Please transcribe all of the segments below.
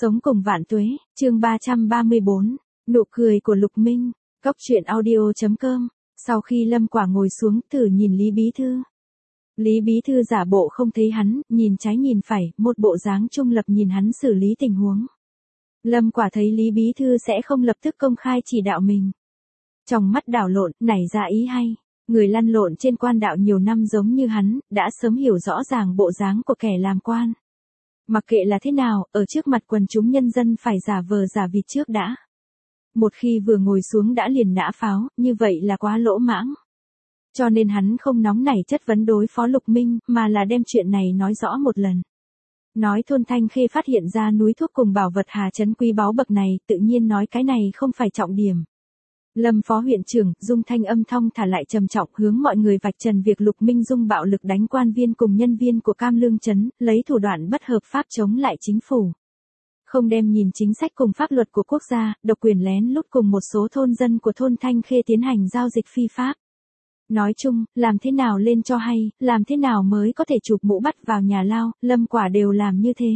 Sống cùng vạn tuế, chương 334, nụ cười của Lục Minh, Cốc truyện audio.com. Sau khi Lâm Quả ngồi xuống thử nhìn Lý Bí Thư. Lý Bí Thư giả bộ không thấy hắn, nhìn trái nhìn phải, một bộ dáng trung lập nhìn hắn xử lý tình huống. Lâm Quả thấy Lý Bí Thư sẽ không lập tức công khai chỉ đạo mình. Trong mắt đảo lộn, nảy ra ý hay. Người lăn lộn trên quan đạo nhiều năm giống như hắn, đã sớm hiểu rõ ràng bộ dáng của kẻ làm quan. Mặc kệ là thế nào, ở trước mặt quần chúng nhân dân phải giả vờ giả vịt trước đã. Một khi vừa ngồi xuống đã liền nã pháo, như vậy là quá lỗ mãng. Cho nên hắn không nóng nảy chất vấn đối phó Lục Minh, mà là đem chuyện này nói rõ một lần. Nói thôn Thanh Khê phát hiện ra núi thuốc cùng bảo vật Hà Trấn quý báu bậc này, tự nhiên nói cái này không phải trọng điểm. Lâm phó huyện trưởng, dung thanh âm thong thả lại trầm trọng hướng mọi người vạch trần việc Lục Minh dung bạo lực đánh quan viên cùng nhân viên của Cam Lương Trấn, lấy thủ đoạn bất hợp pháp chống lại chính phủ. Không đem nhìn chính sách cùng pháp luật của quốc gia, độc quyền lén lút cùng một số thôn dân của thôn Thanh Khê tiến hành giao dịch phi pháp. Nói chung, làm thế nào lên cho hay, làm thế nào mới có thể chụp mũ bắt vào nhà lao, Lâm Quả đều làm như thế.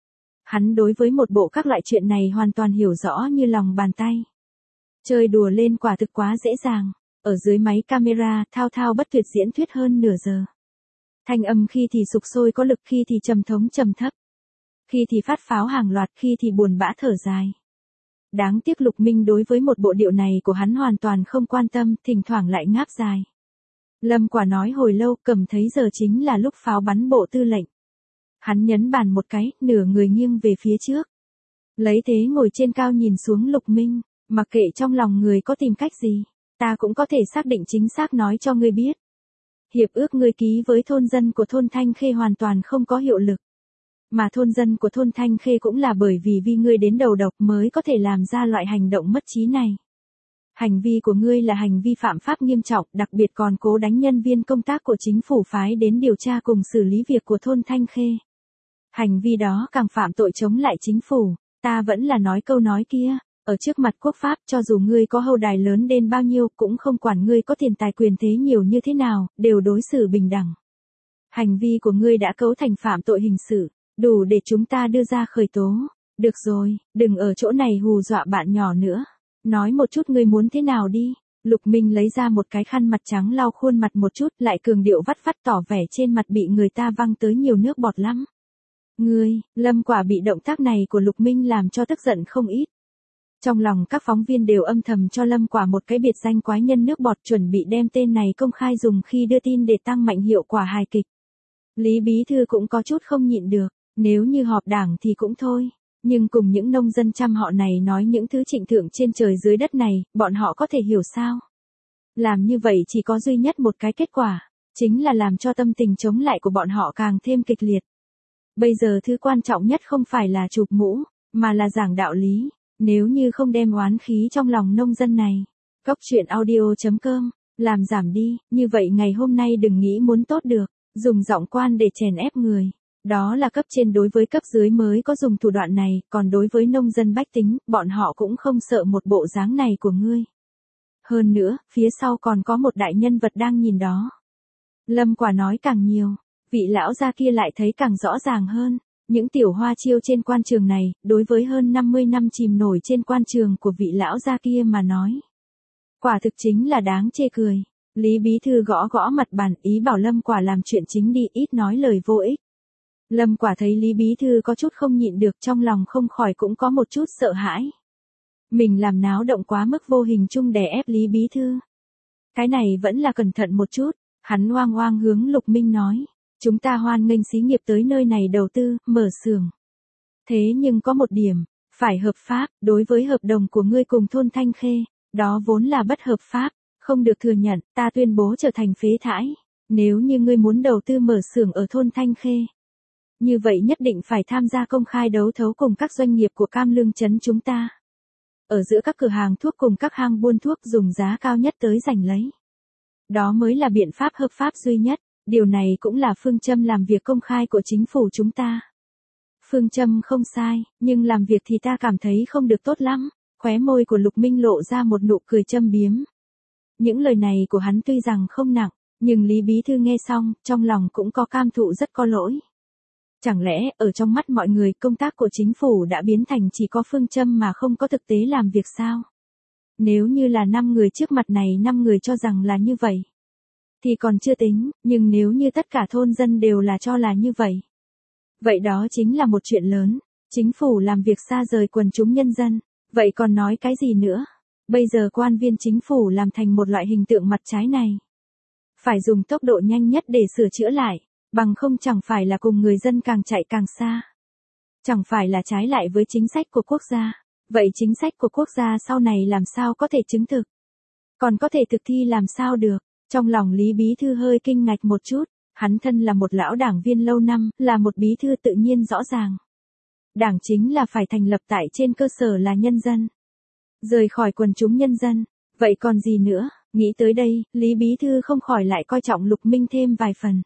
Hắn đối với một bộ các loại chuyện này hoàn toàn hiểu rõ như lòng bàn tay. Chơi đùa lên quả thực quá dễ dàng, ở dưới máy camera, thao thao bất tuyệt diễn thuyết hơn nửa giờ. Thanh âm khi thì sục sôi có lực, khi thì trầm thống trầm thấp. Khi thì phát pháo hàng loạt, khi thì buồn bã thở dài. Đáng tiếc Lục Minh đối với một bộ điệu này của hắn hoàn toàn không quan tâm, thỉnh thoảng lại ngáp dài. Lâm Quả nói hồi lâu, cầm thấy giờ chính là lúc pháo bắn bộ tư lệnh. Hắn nhấn bàn một cái, nửa người nghiêng về phía trước. Lấy thế ngồi trên cao nhìn xuống Lục Minh, mặc kệ trong lòng người có tìm cách gì, ta cũng có thể xác định chính xác nói cho ngươi biết. Hiệp ước ngươi ký với thôn dân của thôn Thanh Khê hoàn toàn không có hiệu lực. Mà thôn dân của thôn Thanh Khê cũng là bởi vì ngươi đến đầu độc mới có thể làm ra loại hành động mất trí này. Hành vi của ngươi là hành vi phạm pháp nghiêm trọng, đặc biệt còn cố đánh nhân viên công tác của chính phủ phái đến điều tra cùng xử lý việc của thôn Thanh Khê. Hành vi đó càng phạm tội chống lại chính phủ, ta vẫn là nói câu nói kia, ở trước mặt quốc pháp cho dù ngươi có hậu đài lớn đến bao nhiêu cũng không quản ngươi có tiền tài quyền thế nhiều như thế nào, đều đối xử bình đẳng. Hành vi của ngươi đã cấu thành phạm tội hình sự, đủ để chúng ta đưa ra khởi tố. Được rồi, đừng ở chỗ này hù dọa bạn nhỏ nữa. Nói một chút ngươi muốn thế nào đi. Lục Minh lấy ra một cái khăn mặt trắng lau khuôn mặt một chút, lại cường điệu vắt vắt tỏ vẻ trên mặt bị người ta văng tới nhiều nước bọt lắm. Lâm Quả bị động tác này của Lục Minh làm cho tức giận không ít. Trong lòng các phóng viên đều âm thầm cho Lâm Quả một cái biệt danh quái nhân nước bọt, chuẩn bị đem tên này công khai dùng khi đưa tin để tăng mạnh hiệu quả hài kịch. Lý Bí Thư cũng có chút không nhịn được, nếu như họp đảng thì cũng thôi. Nhưng cùng những nông dân trăm họ này nói những thứ trịnh thượng trên trời dưới đất này, bọn họ có thể hiểu sao? Làm như vậy chỉ có duy nhất một cái kết quả, chính là làm cho tâm tình chống lại của bọn họ càng thêm kịch liệt. Bây giờ thứ quan trọng nhất không phải là chụp mũ, mà là giảng đạo lý. Nếu như không đem oán khí trong lòng nông dân này, Cốc truyện audio.com, làm giảm đi, như vậy ngày hôm nay đừng nghĩ muốn tốt được, dùng giọng quan để chèn ép người. Đó là cấp trên đối với cấp dưới mới có dùng thủ đoạn này, còn đối với nông dân bách tính, bọn họ cũng không sợ một bộ dáng này của ngươi. Hơn nữa, phía sau còn có một đại nhân vật đang nhìn đó. Lâm Quả nói càng nhiều, vị lão gia kia lại thấy càng rõ ràng hơn. Những tiểu hoa chiêu trên quan trường này, đối với hơn 50 năm chìm nổi trên quan trường của vị lão gia kia mà nói. Quả thực chính là đáng chê cười. Lý Bí Thư gõ gõ mặt bàn, ý bảo Lâm Quả làm chuyện chính đi, ít nói lời vô ích. Lâm Quả thấy Lý Bí Thư có chút không nhịn được, trong lòng không khỏi cũng có một chút sợ hãi. Mình làm náo động quá mức vô hình chung đè ép Lý Bí Thư. Cái này vẫn là cẩn thận một chút, hắn oang oang hướng Lục Minh nói. Chúng ta hoan nghênh xí nghiệp tới nơi này đầu tư, mở xưởng. Thế nhưng có một điểm, phải hợp pháp, đối với hợp đồng của ngươi cùng thôn Thanh Khê, đó vốn là bất hợp pháp, không được thừa nhận, ta tuyên bố trở thành phế thải. Nếu như ngươi muốn đầu tư mở xưởng ở thôn Thanh Khê, như vậy nhất định phải tham gia công khai đấu thấu cùng các doanh nghiệp của Cam Lương Trấn chúng ta. Ở giữa các cửa hàng thuốc cùng các hang buôn thuốc dùng giá cao nhất tới giành lấy. Đó mới là biện pháp hợp pháp duy nhất. Điều này cũng là phương châm làm việc công khai của chính phủ chúng ta. Phương châm không sai, nhưng làm việc thì ta cảm thấy không được tốt lắm. Khóe môi của Lục Minh lộ ra một nụ cười châm biếm. Những lời này của hắn tuy rằng không nặng, nhưng Lý Bí Thư nghe xong, trong lòng cũng có cam thụ rất có lỗi. Chẳng lẽ, ở trong mắt mọi người, công tác của chính phủ đã biến thành chỉ có phương châm mà không có thực tế làm việc sao? Nếu như là 5 người trước mặt này 5 người cho rằng là như vậy, thì còn chưa tính, nhưng nếu như tất cả thôn dân đều là cho là như vậy, vậy đó chính là một chuyện lớn. Chính phủ làm việc xa rời quần chúng nhân dân, vậy còn nói cái gì nữa? Bây giờ quan viên chính phủ làm thành một loại hình tượng mặt trái này. Phải dùng tốc độ nhanh nhất để sửa chữa lại, bằng không chẳng phải là cùng người dân càng chạy càng xa. Chẳng phải là trái lại với chính sách của quốc gia. Vậy chính sách của quốc gia sau này làm sao có thể chứng thực? Còn có thể thực thi làm sao được? Trong lòng Lý Bí Thư hơi kinh ngạc một chút, hắn thân là một lão đảng viên lâu năm, là một bí thư tự nhiên rõ ràng. Đảng chính là phải thành lập tại trên cơ sở là nhân dân. Rời khỏi quần chúng nhân dân, vậy còn gì nữa? Nghĩ tới đây, Lý Bí Thư không khỏi lại coi trọng Lục Minh thêm vài phần.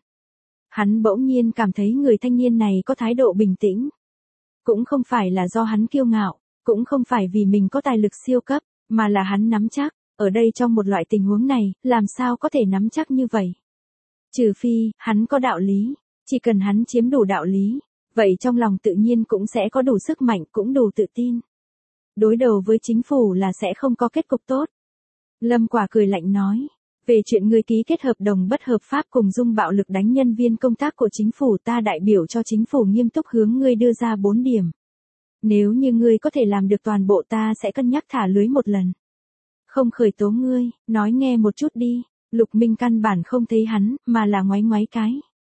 Hắn bỗng nhiên cảm thấy người thanh niên này có thái độ bình tĩnh. Cũng không phải là do hắn kiêu ngạo, cũng không phải vì mình có tài lực siêu cấp, mà là hắn nắm chắc. Ở đây trong một loại tình huống này, làm sao có thể nắm chắc như vậy? Trừ phi, hắn có đạo lý. Chỉ cần hắn chiếm đủ đạo lý, vậy trong lòng tự nhiên cũng sẽ có đủ sức mạnh, cũng đủ tự tin. Đối đầu với chính phủ là sẽ không có kết cục tốt. Lâm Quả cười lạnh nói, về chuyện ngươi ký kết hợp đồng bất hợp pháp cùng dùng bạo lực đánh nhân viên công tác của chính phủ, ta đại biểu cho chính phủ nghiêm túc hướng ngươi đưa ra 4 điểm. Nếu như ngươi có thể làm được toàn bộ, ta sẽ cân nhắc thả lưới một lần. Không khởi tố ngươi, nói nghe một chút đi. Lục Minh căn bản không thấy hắn, mà là ngoáy ngoáy cái.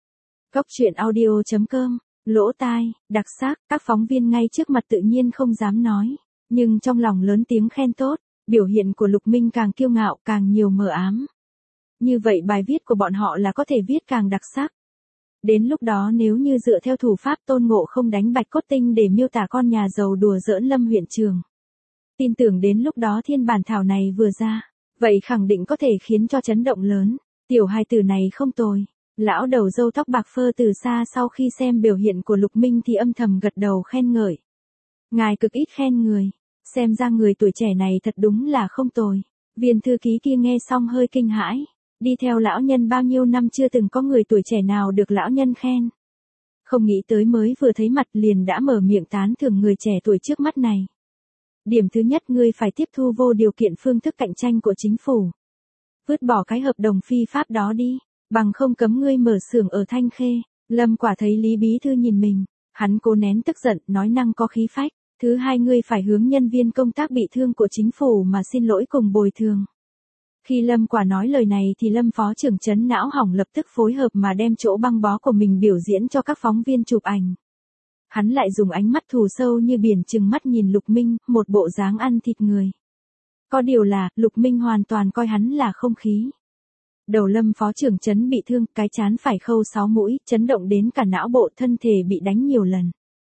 Góc truyện audio.com, lỗ tai, đặc sắc, các phóng viên ngay trước mặt tự nhiên không dám nói, nhưng trong lòng lớn tiếng khen tốt, biểu hiện của Lục Minh càng kiêu ngạo, càng nhiều mờ ám. Như vậy bài viết của bọn họ là có thể viết càng đặc sắc. Đến lúc đó nếu như dựa theo thủ pháp Tôn Ngộ Không đánh Bạch Cốt Tinh để miêu tả con nhà giàu đùa giỡn Lâm huyện trường, tin tưởng đến lúc đó thiên bản thảo này vừa ra, vậy khẳng định có thể khiến cho chấn động lớn. Tiểu hài tử này không tồi. Lão đầu râu tóc bạc phơ từ xa sau khi xem biểu hiện của Lục Minh thì âm thầm gật đầu khen ngợi. Ngài cực ít khen người, xem ra người tuổi trẻ này thật đúng là không tồi. Viên thư ký kia nghe xong hơi kinh hãi, đi theo lão nhân bao nhiêu năm chưa từng có người tuổi trẻ nào được lão nhân khen. Không nghĩ tới mới vừa thấy mặt liền đã mở miệng tán thưởng người trẻ tuổi trước mắt này. Điểm thứ nhất, ngươi phải tiếp thu vô điều kiện phương thức cạnh tranh của chính phủ. Vứt bỏ cái hợp đồng phi pháp đó đi, bằng không cấm ngươi mở xưởng ở Thanh Khê. Lâm Quả thấy Lý Bí Thư nhìn mình, hắn cố nén tức giận, nói năng có khí phách. Thứ hai, ngươi phải hướng nhân viên công tác bị thương của chính phủ mà xin lỗi cùng bồi thường. Khi Lâm Quả nói lời này thì Lâm Phó trưởng trấn não hỏng lập tức phối hợp mà đem chỗ băng bó của mình biểu diễn cho các phóng viên chụp ảnh. Hắn lại dùng ánh mắt thù sâu như biển trừng mắt nhìn Lục Minh, một bộ dáng ăn thịt người. Có điều là, Lục Minh hoàn toàn coi hắn là không khí. Đầu Lâm Phó trưởng trấn bị thương, cái chán phải khâu 6 mũi, chấn động đến cả não bộ, thân thể bị đánh nhiều lần.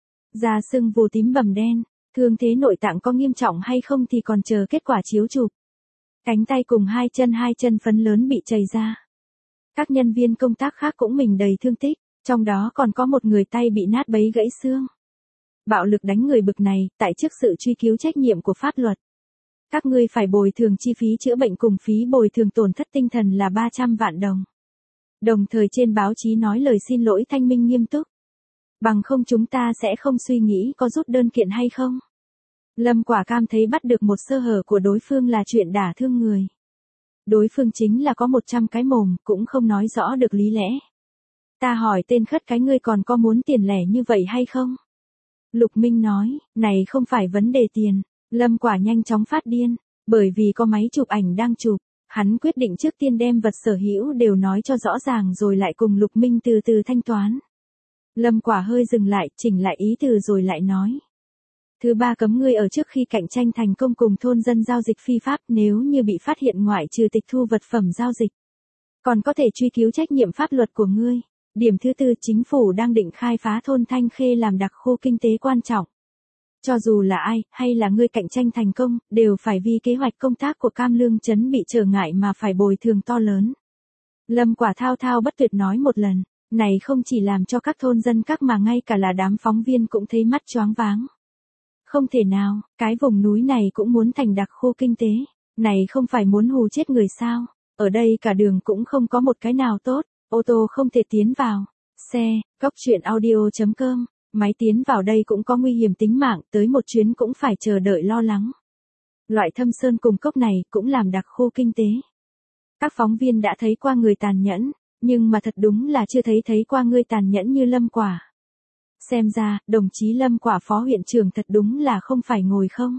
Da sưng vù tím bầm đen, thương thế nội tạng có nghiêm trọng hay không thì còn chờ kết quả chiếu chụp. Cánh tay cùng hai chân phấn lớn bị chảy ra. Các nhân viên công tác khác cũng mình đầy thương tích, trong đó còn có một người tay bị nát bấy gãy xương. Bạo lực đánh người bực này, tại trước sự truy cứu trách nhiệm của pháp luật. Các ngươi phải bồi thường chi phí chữa bệnh cùng phí bồi thường tổn thất tinh thần là 300 vạn đồng. Đồng thời trên báo chí nói lời xin lỗi thanh minh nghiêm túc. Bằng không chúng ta sẽ không suy nghĩ có rút đơn kiện hay không. Lâm Quả Cam thấy bắt được một sơ hở của đối phương là chuyện đả thương người. Đối phương chính là có 100 cái mồm, cũng không nói rõ được lý lẽ. Ta hỏi tên khất cái, ngươi còn có muốn tiền lẻ như vậy hay không? Lục Minh nói, này không phải vấn đề tiền. Lâm Quả nhanh chóng phát điên, bởi vì có máy chụp ảnh đang chụp, hắn quyết định trước tiên đem vật sở hữu đều nói cho rõ ràng rồi lại cùng Lục Minh từ từ thanh toán. Lâm Quả hơi dừng lại, chỉnh lại ý từ rồi lại nói. Thứ ba, cấm ngươi ở trước khi cạnh tranh thành công cùng thôn dân giao dịch phi pháp, nếu như bị phát hiện ngoại trừ tịch thu vật phẩm giao dịch, còn có thể truy cứu trách nhiệm pháp luật của ngươi. Điểm thứ tư, chính phủ đang định khai phá thôn Thanh Khê làm đặc khu kinh tế quan trọng. Cho dù là ai, hay là ngươi cạnh tranh thành công, đều phải vì kế hoạch công tác của Cam Lương trấn bị trở ngại mà phải bồi thường to lớn. Lâm Quả thao thao bất tuyệt nói một lần, này không chỉ làm cho các thôn dân các mà ngay cả là đám phóng viên cũng thấy mắt choáng váng. Không thể nào, cái vùng núi này cũng muốn thành đặc khu kinh tế, này không phải muốn hù chết người sao? Ở đây cả đường cũng không có một cái nào tốt, ô tô không thể tiến vào, Xe, cốc truyện audio.com, máy tiến vào đây cũng có nguy hiểm tính mạng, tới một chuyến cũng phải chờ đợi lo lắng. Loại thâm sơn cùng cốc này cũng làm đặc khu kinh tế. Các phóng viên đã thấy qua người tàn nhẫn, nhưng mà thật đúng là chưa thấy qua người tàn nhẫn như Lâm Quả. Xem ra, đồng chí Lâm Quả phó huyện trưởng thật đúng là không phải ngồi không.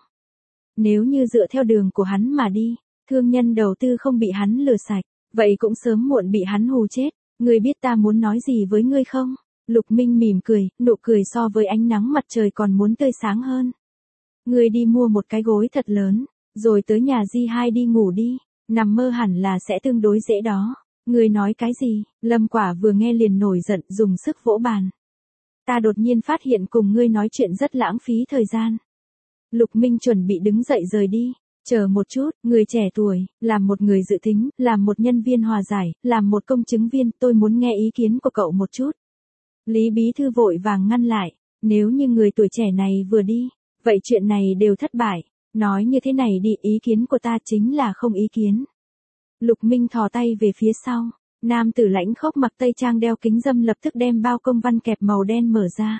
Nếu như dựa theo đường của hắn mà đi, thương nhân đầu tư không bị hắn lừa sạch, vậy cũng sớm muộn bị hắn hù chết. Ngươi biết ta muốn nói gì với ngươi không? Lục Minh mỉm cười, nụ cười so với ánh nắng mặt trời còn muốn tươi sáng hơn. Ngươi đi mua một cái gối thật lớn, rồi tới nhà Di2 đi ngủ đi, nằm mơ hẳn là sẽ tương đối dễ đó. Ngươi nói cái gì? Lâm Quả vừa nghe liền nổi giận, dùng sức vỗ bàn. Ta đột nhiên phát hiện cùng ngươi nói chuyện rất lãng phí thời gian. Lục Minh chuẩn bị đứng dậy rời đi. Chờ một chút, người trẻ tuổi, làm một người dự tính, làm một nhân viên hòa giải, làm một công chứng viên, tôi muốn nghe ý kiến của cậu một chút. Lý Bí Thư vội vàng ngăn lại, nếu như người tuổi trẻ này vừa đi, vậy chuyện này đều thất bại. Nói như thế này đi, ý kiến của ta chính là không ý kiến. Lục Minh thò tay về phía sau, nam tử lãnh khốc mặc tây trang đeo kính râm lập tức đem bao công văn kẹp màu đen mở ra.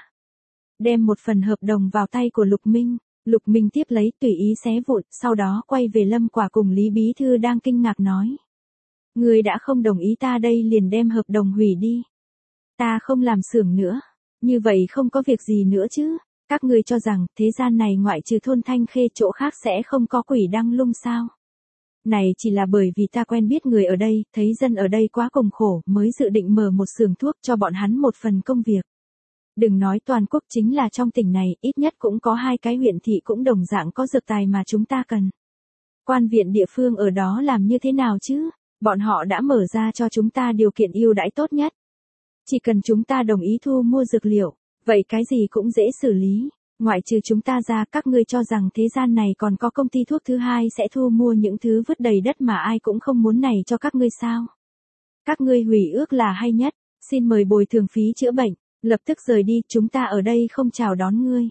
Đem một phần hợp đồng vào tay của Lục Minh. Lục Minh tiếp lấy tùy ý xé vụn, sau đó quay về Lâm Quả cùng Lý Bí Thư đang kinh ngạc nói. Người đã không đồng ý ta đây liền đem hợp đồng hủy đi. Ta không làm xưởng nữa. Như vậy không có việc gì nữa chứ. Các ngươi cho rằng thế gian này ngoại trừ thôn Thanh Khê chỗ khác sẽ không có quỷ đăng lung sao. Này chỉ là bởi vì ta quen biết người ở đây, thấy dân ở đây quá cùng khổ mới dự định mở một xưởng thuốc cho bọn hắn một phần công việc. Đừng nói toàn quốc, chính là trong tỉnh này, ít nhất cũng có 2 cái huyện thị cũng đồng dạng có dược tài mà chúng ta cần. Quan viện địa phương ở đó làm như thế nào chứ? Bọn họ đã mở ra cho chúng ta điều kiện ưu đãi tốt nhất. Chỉ cần chúng ta đồng ý thu mua dược liệu, vậy cái gì cũng dễ xử lý. Ngoại trừ chúng ta ra, các ngươi cho rằng thế gian này còn có công ty thuốc thứ hai sẽ thu mua những thứ vứt đầy đất mà ai cũng không muốn này cho các ngươi sao? Các ngươi hủy ước là hay nhất, xin mời bồi thường phí chữa bệnh. Lập tức rời đi, chúng ta ở đây không chào đón ngươi.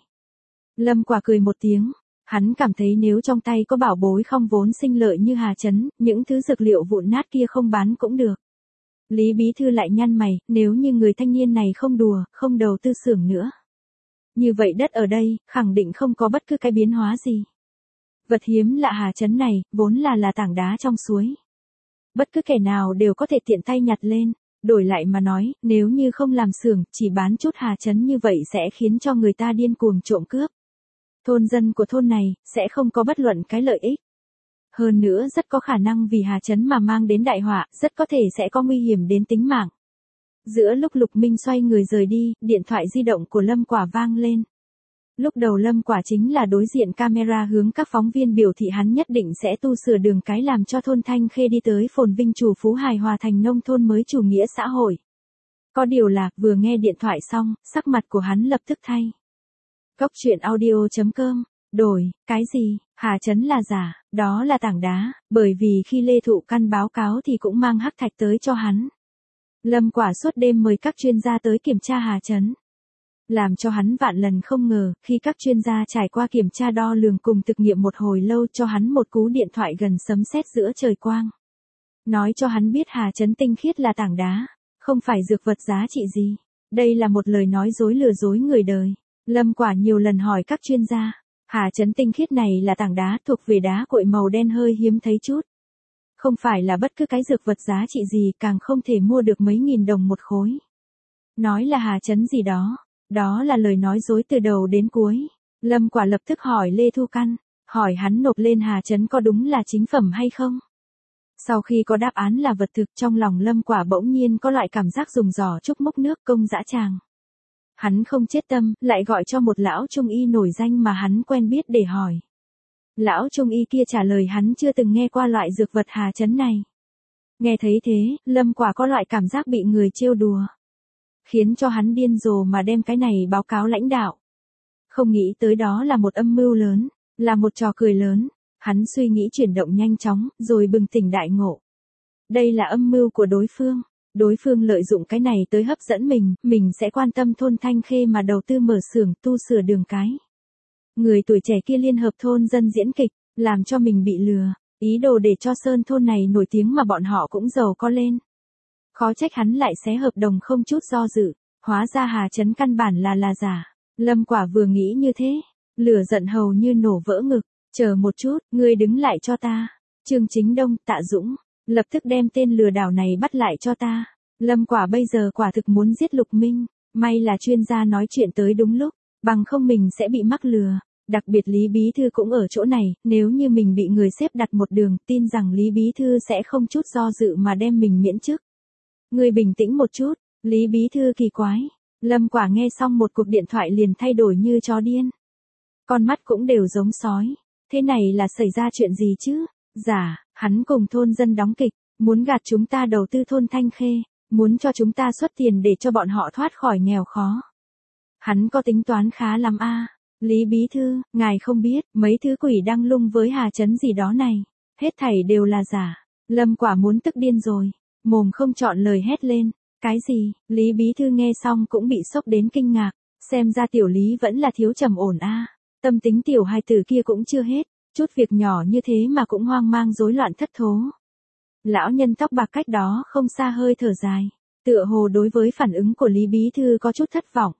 Lâm Quả cười một tiếng, hắn cảm thấy nếu trong tay có bảo bối không vốn sinh lợi như Hà Trấn, những thứ dược liệu vụn nát kia không bán cũng được. Lý Bí Thư lại nhăn mày, nếu như người thanh niên này không đùa, không đầu tư xưởng nữa. Như vậy đất ở đây, khẳng định không có bất cứ cái biến hóa gì. Vật hiếm lạ Hà Trấn này, vốn là tảng đá trong suối. Bất cứ kẻ nào đều có thể tiện tay nhặt lên. Đổi lại mà nói, nếu như không làm xưởng, chỉ bán chút Hà Trấn như vậy sẽ khiến cho người ta điên cuồng trộm cướp. Thôn dân của thôn này, sẽ không có bất luận cái lợi ích. Hơn nữa rất có khả năng vì Hà Trấn mà mang đến đại họa, rất có thể sẽ có nguy hiểm đến tính mạng. Giữa lúc Lục Minh xoay người rời đi, điện thoại di động của Lâm Quả vang lên. Lúc đầu Lâm Quả chính là đối diện camera hướng các phóng viên biểu thị hắn nhất định sẽ tu sửa đường cái làm cho thôn Thanh Khê đi tới phồn vinh chủ phú hài hòa thành nông thôn mới chủ nghĩa xã hội. Có điều là, vừa nghe điện thoại xong, sắc mặt của hắn lập tức thay. Cốc truyện audio.com, đổi, cái gì, Hà Trấn là giả, đó là tảng đá, bởi vì khi Lê Thụ Căn báo cáo thì cũng mang hắc thạch tới cho hắn. Lâm Quả suốt đêm mời các chuyên gia tới kiểm tra Hà Trấn. Làm cho hắn vạn lần không ngờ, khi các chuyên gia trải qua kiểm tra đo lường cùng thực nghiệm một hồi lâu cho hắn một cú điện thoại gần sấm sét giữa trời quang. Nói cho hắn biết Hà Trấn tinh khiết là tảng đá, không phải dược vật giá trị gì. Đây là một lời nói dối lừa dối người đời. Lâm Quả nhiều lần hỏi các chuyên gia, Hà Trấn tinh khiết này là tảng đá thuộc về đá cuội màu đen hơi hiếm thấy chút. Không phải là bất cứ cái dược vật giá trị gì, càng không thể mua được mấy nghìn đồng một khối. Nói là Hà Trấn gì đó. Đó là lời nói dối từ đầu đến cuối. Lâm Quả lập tức hỏi Lê Thu Căn, hỏi hắn nộp lên Hà Trấn có đúng là chính phẩm hay không. Sau khi có đáp án là vật thực, trong lòng Lâm Quả bỗng nhiên có loại cảm giác dùng giỏ trúc múc nước công dã tràng. Hắn không chết tâm, lại gọi cho một lão trung y nổi danh mà hắn quen biết để hỏi. Lão trung y kia trả lời hắn chưa từng nghe qua loại dược vật Hà Trấn này. Nghe thấy thế, Lâm Quả có loại cảm giác bị người trêu đùa. Khiến cho hắn điên rồ mà đem cái này báo cáo lãnh đạo. Không nghĩ tới đó là một âm mưu lớn, là một trò cười lớn. Hắn suy nghĩ chuyển động nhanh chóng, rồi bừng tỉnh đại ngộ. Đây là âm mưu của đối phương. Đối phương lợi dụng cái này tới hấp dẫn mình sẽ quan tâm thôn Thanh Khê mà đầu tư mở xưởng tu sửa đường cái. Người tuổi trẻ kia liên hợp thôn dân diễn kịch, làm cho mình bị lừa, ý đồ để cho sơn thôn này nổi tiếng mà bọn họ cũng giàu có lên. Khó trách hắn lại xé hợp đồng không chút do dự, hóa ra Hà Chấn căn bản là giả. Lâm Quả vừa nghĩ như thế, lửa giận hầu như nổ vỡ ngực, chờ một chút, ngươi đứng lại cho ta. Trương Chính Đông, Tạ Dũng, lập tức đem tên lừa đảo này bắt lại cho ta. Lâm Quả bây giờ quả thực muốn giết Lục Minh, may là chuyên gia nói chuyện tới đúng lúc, bằng không mình sẽ bị mắc lừa. Đặc biệt Lý Bí Thư cũng ở chỗ này, nếu như mình bị người xếp đặt một đường, tin rằng Lý Bí Thư sẽ không chút do dự mà đem mình miễn chức. Ngươi bình tĩnh một chút, Lý Bí Thư kỳ quái. Lâm Quả nghe xong một cuộc điện thoại liền thay đổi như chó điên. Con mắt cũng đều giống sói. Thế này là xảy ra chuyện gì chứ? Dạ, hắn cùng thôn dân đóng kịch, muốn gạt chúng ta đầu tư thôn Thanh Khê, muốn cho chúng ta xuất tiền để cho bọn họ thoát khỏi nghèo khó. Hắn có tính toán khá lắm a. Lý Bí Thư, ngài không biết, mấy thứ quỷ đăng lung với Hà Chấn gì đó này, hết thảy đều là giả. Lâm Quả muốn tức điên rồi, mồm không chọn lời hét lên. Cái gì? Lý Bí Thư nghe xong cũng bị sốc đến kinh ngạc, xem ra tiểu Lý vẫn là thiếu trầm ổn a. Tâm tính tiểu hài tử kia cũng chưa hết, chút việc nhỏ như thế mà cũng hoang mang rối loạn thất thố. Lão nhân tóc bạc cách đó không xa hơi thở dài, tựa hồ đối với phản ứng của Lý Bí Thư có chút thất vọng.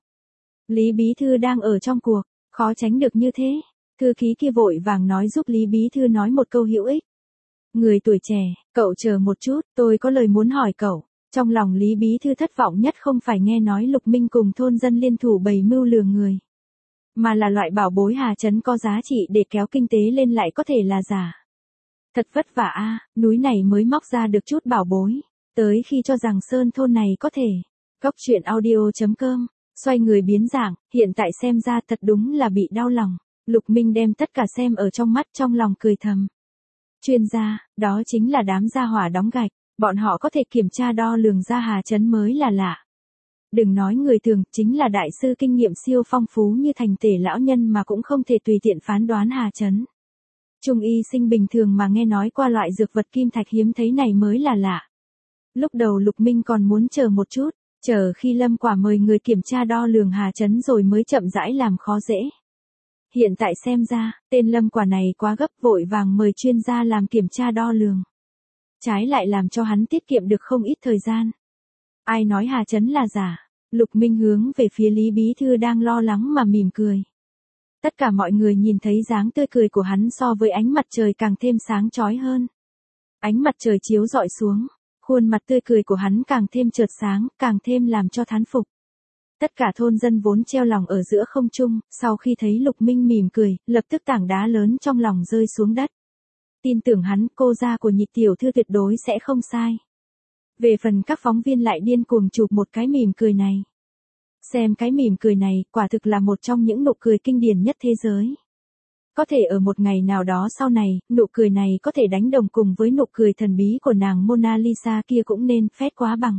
Lý Bí Thư đang ở trong cuộc, khó tránh được như thế. Thư ký kia vội vàng nói giúp Lý Bí Thư nói một câu hữu ích. Người tuổi trẻ, cậu chờ một chút, tôi có lời muốn hỏi cậu. Trong lòng Lý Bí Thư thất vọng nhất không phải nghe nói Lục Minh cùng thôn dân liên thủ bày mưu lừa người, mà là loại bảo bối Hà Chấn có giá trị để kéo kinh tế lên lại có thể là giả. Thật vất vả a, núi này mới móc ra được chút bảo bối, tới khi cho rằng sơn thôn này có thể. Góc truyện audio.com, xoay người biến dạng, hiện tại xem ra thật đúng là bị đau lòng. Lục Minh đem tất cả xem ở trong mắt, trong lòng cười thầm. Chuyên gia, đó chính là đám gia hỏa đóng gạch, bọn họ có thể kiểm tra đo lường ra Hà Chấn mới là lạ. Đừng nói người thường, chính là đại sư kinh nghiệm siêu phong phú như Thành Tể lão nhân mà cũng không thể tùy tiện phán đoán Hà Chấn. Trung y sinh bình thường mà nghe nói qua loại dược vật kim thạch hiếm thấy này mới là lạ. Lúc đầu Lục Minh còn muốn chờ một chút, chờ khi Lâm Quả mời người kiểm tra đo lường Hà Chấn rồi mới chậm rãi làm khó dễ. Hiện tại xem ra, tên Lâm Quả này quá gấp, vội vàng mời chuyên gia làm kiểm tra đo lường. Trái lại làm cho hắn tiết kiệm được không ít thời gian. Ai nói Hà Chấn là giả? Lục Minh hướng về phía Lý Bí Thư đang lo lắng mà mỉm cười. Tất cả mọi người nhìn thấy dáng tươi cười của hắn so với ánh mặt trời càng thêm sáng chói hơn. Ánh mặt trời chiếu rọi xuống, khuôn mặt tươi cười của hắn càng thêm chợt sáng, càng thêm làm cho thán phục. Tất cả thôn dân vốn treo lòng ở giữa không trung, sau khi thấy Lục Minh mỉm cười, lập tức tảng đá lớn trong lòng rơi xuống đất. Tin tưởng hắn, cô gia của Nhị tiểu thư tuyệt đối sẽ không sai. Về phần các phóng viên lại điên cuồng chụp một cái mỉm cười này. Xem cái mỉm cười này, quả thực là một trong những nụ cười kinh điển nhất thế giới. Có thể ở một ngày nào đó sau này, nụ cười này có thể đánh đồng cùng với nụ cười thần bí của nàng Mona Lisa kia cũng nên phét quá bằng.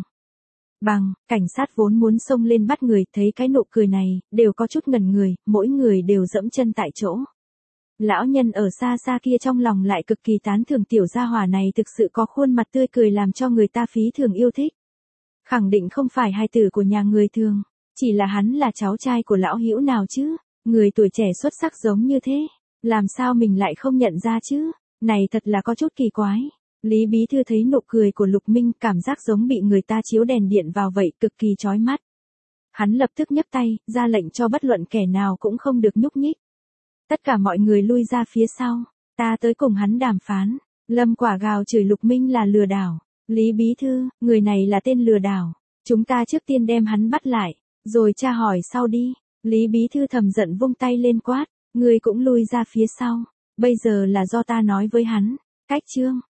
Cảnh sát vốn muốn xông lên bắt người, thấy cái nụ cười này, đều có chút ngẩn người, mỗi người đều dẫm chân tại chỗ. Lão nhân ở xa xa kia trong lòng lại cực kỳ tán thưởng tiểu gia hỏa này thực sự có khuôn mặt tươi cười làm cho người ta phí thường yêu thích. Khẳng định không phải hài tử của nhà người thường, chỉ là hắn là cháu trai của lão hữu nào chứ, người tuổi trẻ xuất sắc giống như thế, làm sao mình lại không nhận ra chứ, này thật là có chút kỳ quái. Lý Bí Thư thấy nụ cười của Lục Minh cảm giác giống bị người ta chiếu đèn điện vào vậy, cực kỳ chói mắt. Hắn lập tức nhấc tay, ra lệnh cho bất luận kẻ nào cũng không được nhúc nhích. Tất cả mọi người lui ra phía sau, ta tới cùng hắn đàm phán. Lâm Quả gào chửi Lục Minh là lừa đảo. Lý Bí Thư, người này là tên lừa đảo. Chúng ta trước tiên đem hắn bắt lại, rồi tra hỏi sau đi. Lý Bí Thư thầm giận vung tay lên quát, ngươi cũng lui ra phía sau. Bây giờ là do ta nói với hắn. Cách chương.